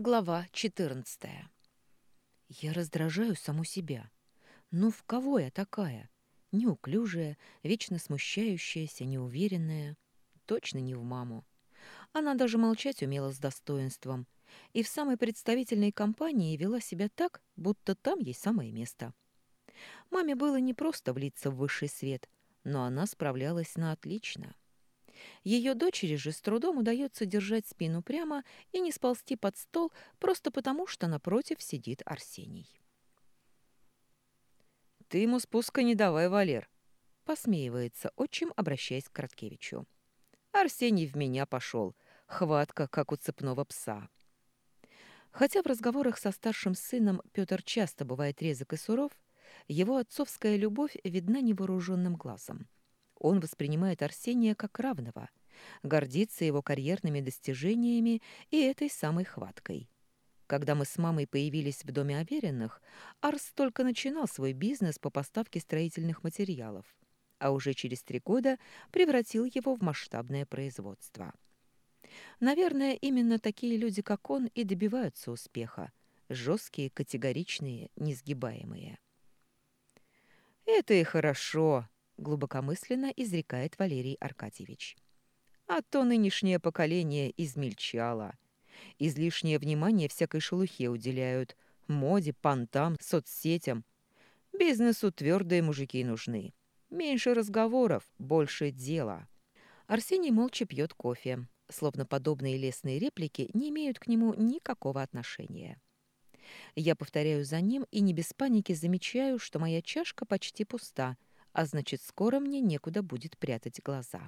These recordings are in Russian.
Глава 14. Я раздражаю саму себя. Ну в кого я такая? Неуклюжая, вечно смущающаяся, неуверенная. Точно не в маму. Она даже молчать умела с достоинством. И в самой представительной компании вела себя так, будто там ей самое место. Маме было не просто влиться в высший свет, но она справлялась на отлично. Ее дочери же с трудом удается держать спину прямо и не сползти под стол просто потому, что напротив сидит Арсений. «Ты ему спуска не давай, Валер», — посмеивается отчим, обращаясь к Краткевичу. «Арсений в меня пошел. Хватка, как у цепного пса». Хотя в разговорах со старшим сыном Петр часто бывает резок и суров, его отцовская любовь видна невооруженным глазом. Он воспринимает Арсения как равного, гордится его карьерными достижениями и этой самой хваткой. Когда мы с мамой появились в доме Авериных, Арс только начинал свой бизнес по поставке строительных материалов, а уже через 3 года превратил его в масштабное производство. Наверное, именно такие люди, как он, и добиваются успеха. Жесткие, категоричные, несгибаемые. «Это и хорошо», — глубокомысленно изрекает Валерий Аркадьевич. «А то нынешнее поколение измельчало. Излишнее внимание всякой шелухе уделяют. Моде, понтам, соцсетям. Бизнесу твердые мужики нужны. Меньше разговоров, больше дела». Арсений молча пьет кофе, словно подобные лестные реплики не имеют к нему никакого отношения. Я повторяю за ним и не без паники замечаю, что моя чашка почти пуста, а значит, скоро мне некуда будет прятать глаза.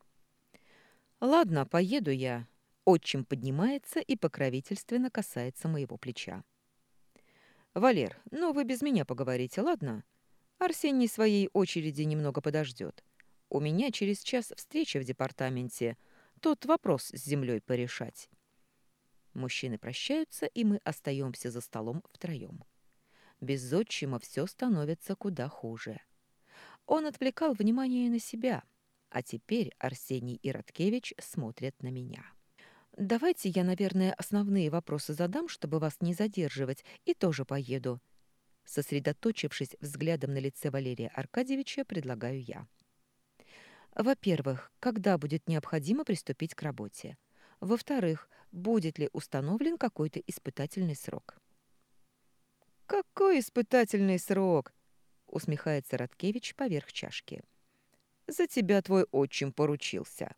«Ладно, поеду я». Отчим поднимается и покровительственно касается моего плеча. «Валер, ну вы без меня поговорите, ладно? Арсений своей очереди немного подождет. У меня через час встреча в департаменте. Тот вопрос с землей порешать». Мужчины прощаются, и мы остаемся за столом втроем. Без отчима все становится куда хуже. Он отвлекал внимание на себя, а теперь Арсений и Радкевич смотрят на меня. «Давайте я, наверное, основные вопросы задам, чтобы вас не задерживать, и тоже поеду». Сосредоточившись взглядом на лице Валерия Аркадьевича, предлагаю я. Во-первых, когда будет необходимо приступить к работе? Во-вторых, будет ли установлен какой-то испытательный срок? «Какой испытательный срок?» — усмехается Радкевич поверх чашки. «За тебя твой отчим поручился».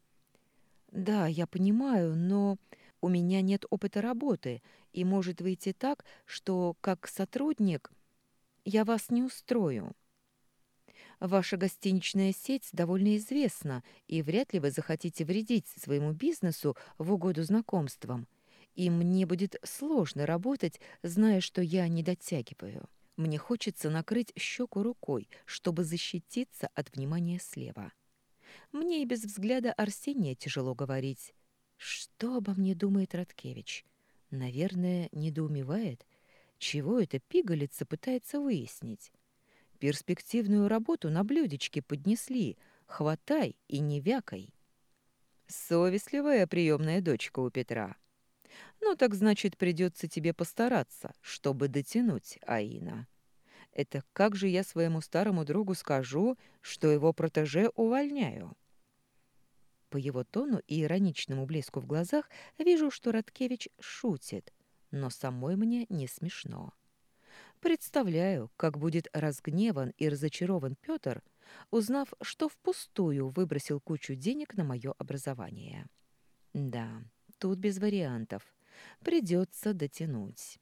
«Да, я понимаю, но у меня нет опыта работы, и может выйти так, что как сотрудник я вас не устрою. Ваша гостиничная сеть довольно известна, и вряд ли вы захотите вредить своему бизнесу в угоду знакомствам. И мне будет сложно работать, зная, что я не дотягиваю. Мне хочется накрыть щеку рукой, чтобы защититься от внимания слева. Мне и без взгляда Арсения тяжело говорить. Что обо мне думает Радкевич? Наверное, недоумевает, чего эта пигалица пытается выяснить. Перспективную работу на блюдечке поднесли. Хватай и не вякай. Совестливая приемная дочка у Петра. Ну так значит, придется тебе постараться, чтобы дотянуть, Аина. Это как же я своему старому другу скажу, что его протеже увольняю? По его тону и ироничному блеску в глазах вижу, что Радкевич шутит, но самой мне не смешно. Представляю, как будет разгневан и разочарован Петр, узнав, что впустую выбросил кучу денег на мое образование. Да, тут без вариантов. Придется дотянуть.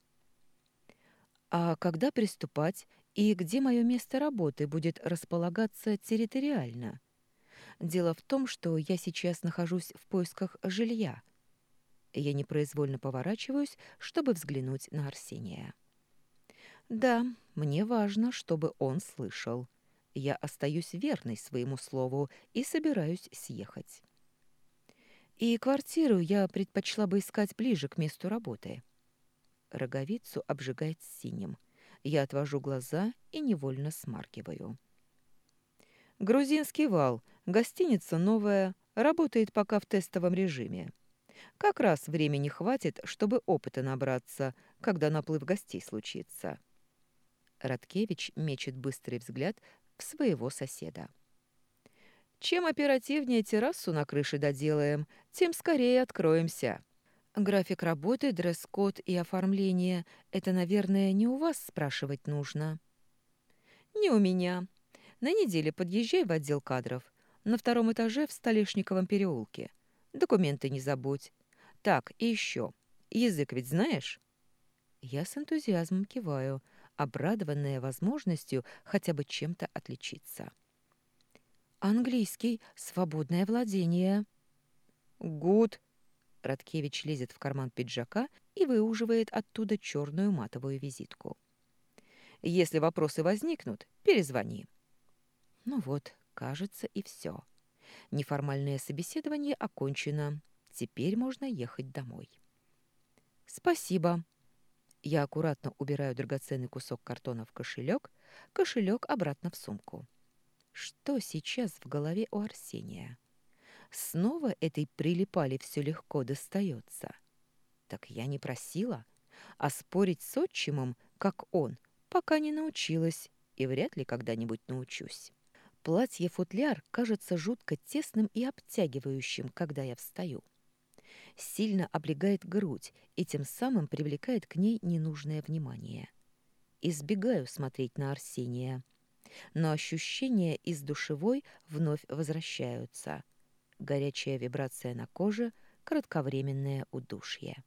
А когда приступать и где мое место работы будет располагаться территориально? Дело в том, что я сейчас нахожусь в поисках жилья. Я непроизвольно поворачиваюсь, чтобы взглянуть на Арсения. Да, мне важно, чтобы он слышал. Я остаюсь верной своему слову и собираюсь съехать. И квартиру я предпочла бы искать ближе к месту работы. Роговицу обжигает синим. Я отвожу глаза и невольно смаргиваю. «Грузинский вал. Гостиница новая. Работает пока в тестовом режиме. Как раз времени хватит, чтобы опыта набраться, когда наплыв гостей случится. Радкевич мечет быстрый взгляд в своего соседа. Чем оперативнее террасу на крыше доделаем, тем скорее откроемся. График работы, дресс-код и оформление — это, наверное, не у вас спрашивать нужно. Не у меня. На неделе подъезжай в отдел кадров. На втором этаже в Столешниковом переулке. Документы не забудь. Так, и еще. Язык ведь знаешь? Я с энтузиазмом киваю, обрадованная возможностью хотя бы чем-то отличиться. Английский, свободное владение. Гуд. Радкевич лезет в карман пиджака и выуживает оттуда черную матовую визитку. Если вопросы возникнут, перезвони. Ну вот, кажется, и все. Неформальное собеседование окончено. Теперь можно ехать домой. Спасибо. Я аккуратно убираю драгоценный кусок картона в кошелек, кошелек обратно в сумку. Что сейчас в голове у Арсения? Снова этой прилипали все легко достается. Так я не просила, а спорить с отчимом, как он, пока не научилась и вряд ли когда-нибудь научусь. Платье-футляр кажется жутко тесным и обтягивающим, когда я встаю. Сильно облегает грудь и тем самым привлекает к ней ненужное внимание. Избегаю смотреть на Арсения, но ощущения из душевой вновь возвращаются. Горячая вибрация на коже, кратковременное удушье.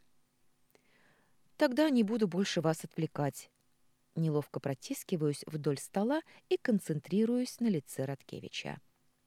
Тогда не буду больше вас отвлекать. Неловко протискиваюсь вдоль стола и концентрируюсь на лице Радкевича.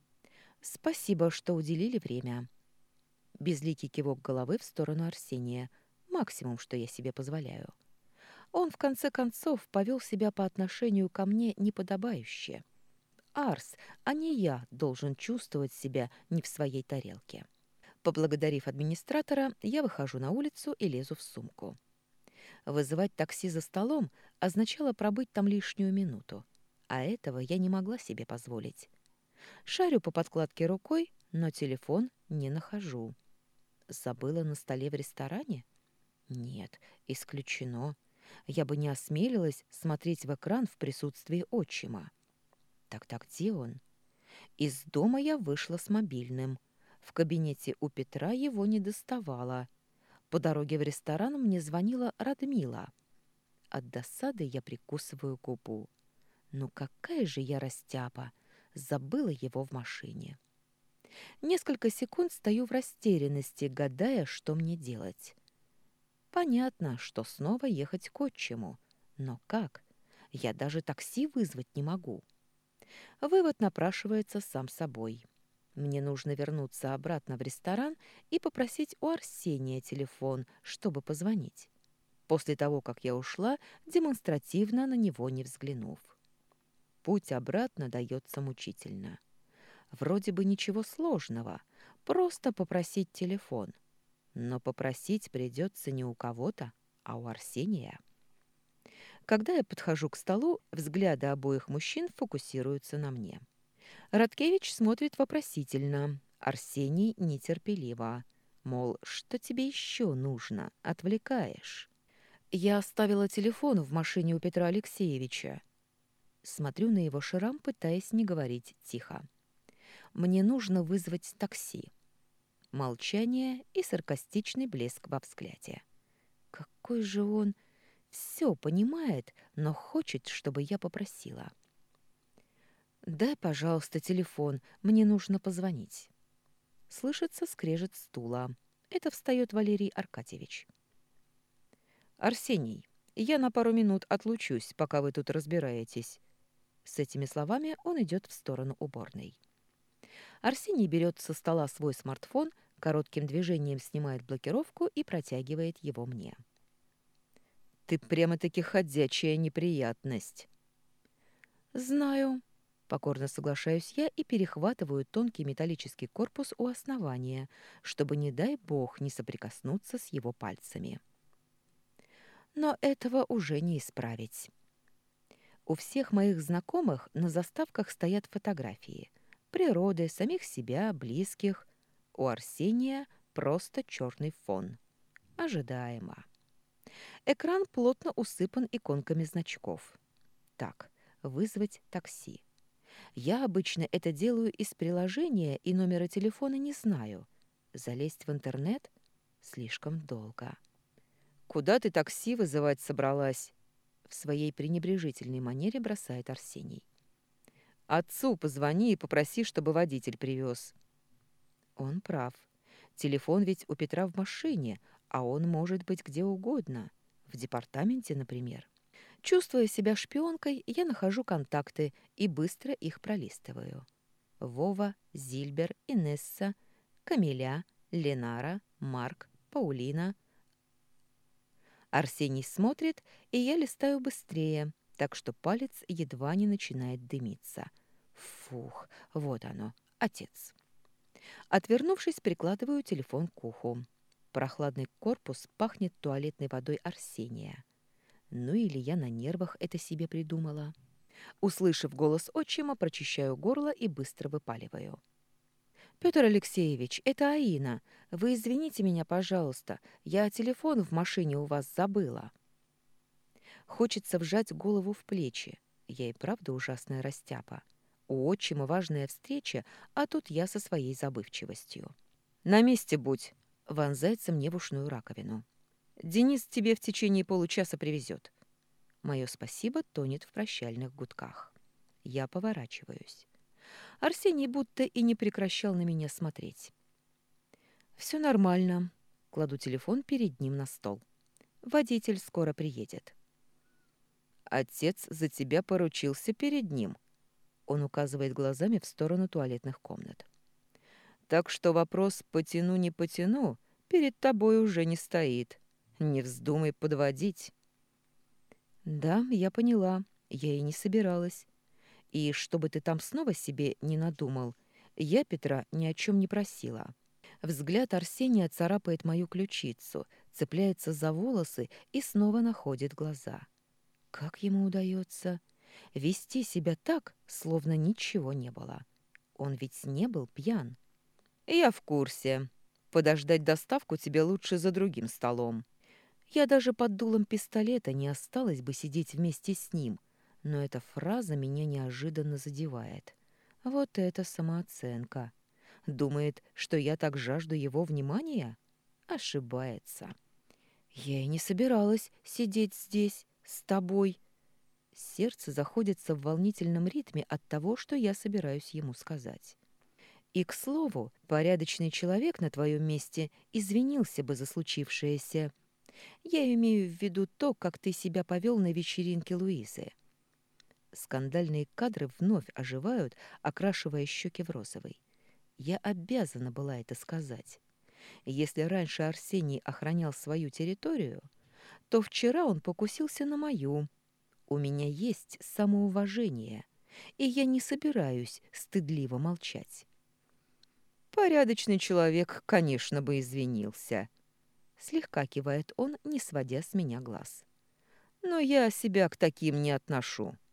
Спасибо, что уделили время. Безликий кивок головы в сторону Арсения. Максимум, что я себе позволяю. Он, в конце концов, повел себя по отношению ко мне неподобающе. Арс, а не я, должен чувствовать себя не в своей тарелке. Поблагодарив администратора, я выхожу на улицу и лезу в сумку. Вызывать такси за столом означало пробыть там лишнюю минуту, а этого я не могла себе позволить. Шарю по подкладке рукой, но телефон не нахожу. Забыла на столе в ресторане? Нет, исключено. Я бы не осмелилась смотреть в экран в присутствии отчима. Так где он? Из дома я вышла с мобильным. В кабинете у Петра его не доставала. По дороге в ресторан мне звонила Радмила. От досады я прикусываю губу. Ну какая же я растяпа! Забыла его в машине. Несколько секунд стою в растерянности, гадая, что мне делать. Понятно, что снова ехать к отчиму. Но как? Я даже такси вызвать не могу. Вывод напрашивается сам собой. Мне нужно вернуться обратно в ресторан и попросить у Арсения телефон, чтобы позвонить. После того, как я ушла, демонстративно на него не взглянув. Путь обратно дается мучительно. Вроде бы ничего сложного, просто попросить телефон. Но попросить придется не у кого-то, а у Арсения. Когда я подхожу к столу, взгляды обоих мужчин фокусируются на мне. Радкевич смотрит вопросительно, Арсений нетерпеливо. Мол, что тебе еще нужно? Отвлекаешь. Я оставила телефон в машине у Петра Алексеевича. Смотрю на его шрам, пытаясь не говорить тихо. Мне нужно вызвать такси. Молчание и саркастичный блеск во взгляде. Какой же он все понимает, но хочет, чтобы я попросила. «Дай, пожалуйста, телефон, мне нужно позвонить». Слышится скрежет стула. Это встает Валерий Аркадьевич. «Арсений, я на пару минут отлучусь, пока вы тут разбираетесь». С этими словами он идет в сторону уборной. Арсений берет со стола свой смартфон, коротким движением снимает блокировку и протягивает его мне. «Ты прямо-таки ходячая неприятность». «Знаю». Покорно соглашаюсь я и перехватываю тонкий металлический корпус у основания, чтобы, не дай бог, не соприкоснуться с его пальцами. Но этого уже не исправить. У всех моих знакомых на заставках стоят фотографии. Природы, самих себя, близких. У Арсения просто черный фон. Ожидаемо. Экран плотно усыпан иконками значков. Так, вызвать такси. Я обычно это делаю из приложения и номера телефона не знаю. Залезть в интернет слишком долго. «Куда ты такси вызывать собралась?» В своей пренебрежительной манере бросает Арсений. «Отцу позвони и попроси, чтобы водитель привез». Он прав. Телефон ведь у Петра в машине, а он может быть где угодно. В департаменте, например. Чувствуя себя шпионкой, я нахожу контакты и быстро их пролистываю. Вова, Зильбер, Инесса, Камиля, Ленара, Марк, Паулина. Арсений смотрит, и я листаю быстрее, так что палец едва не начинает дымиться. Фух, вот оно, отец. Отвернувшись, прикладываю телефон к уху. Прохладный корпус пахнет туалетной водой Арсения. Ну или я на нервах это себе придумала. Услышав голос отчима, прочищаю горло и быстро выпаливаю. «Петр Алексеевич, это Аина. Вы извините меня, пожалуйста. Я телефон в машине у вас забыла». Хочется вжать голову в плечи. Я и правда ужасная растяпа. У отчима важная встреча, а тут я со своей забывчивостью. «На месте будь!» — вонзается мне в ушную раковину. «Денис тебе в течение получаса привезет». Мое спасибо тонет в прощальных гудках. Я поворачиваюсь. Арсений будто и не прекращал на меня смотреть. «Все нормально». Кладу телефон перед ним на стол. «Водитель скоро приедет». «Отец за тебя поручился перед ним», — он указывает глазами в сторону туалетных комнат. «Так что вопрос «потяну, не потяну» перед тобой уже не стоит. Не вздумай подводить». «Да, я поняла. Я и не собиралась. И чтобы ты там снова себе не надумал, я Петра ни о чем не просила». Взгляд Арсения царапает мою ключицу, цепляется за волосы и снова находит глаза. Как ему удается вести себя так, словно ничего не было? Он ведь не был пьян. «Я в курсе. Подождать доставку тебе лучше за другим столом». Я даже под дулом пистолета не осталась бы сидеть вместе с ним, но эта фраза меня неожиданно задевает. Вот это самооценка. Думает, что я так жажду его внимания? Ошибается. Я и не собиралась сидеть здесь с тобой. Сердце заходится в волнительном ритме от того, что я собираюсь ему сказать. И, к слову, порядочный человек на твоем месте извинился бы за случившееся. Я имею в виду то, как ты себя повел на вечеринке Луизы. Скандальные кадры вновь оживают, окрашивая щеки в розовый. Я обязана была это сказать. Если раньше Арсений охранял свою территорию, то вчера он покусился на мою. У меня есть самоуважение, и я не собираюсь стыдливо молчать. Порядочный человек, конечно, бы извинился. Слегка кивает он, не сводя с меня глаз. Но я себя к таким не отношу.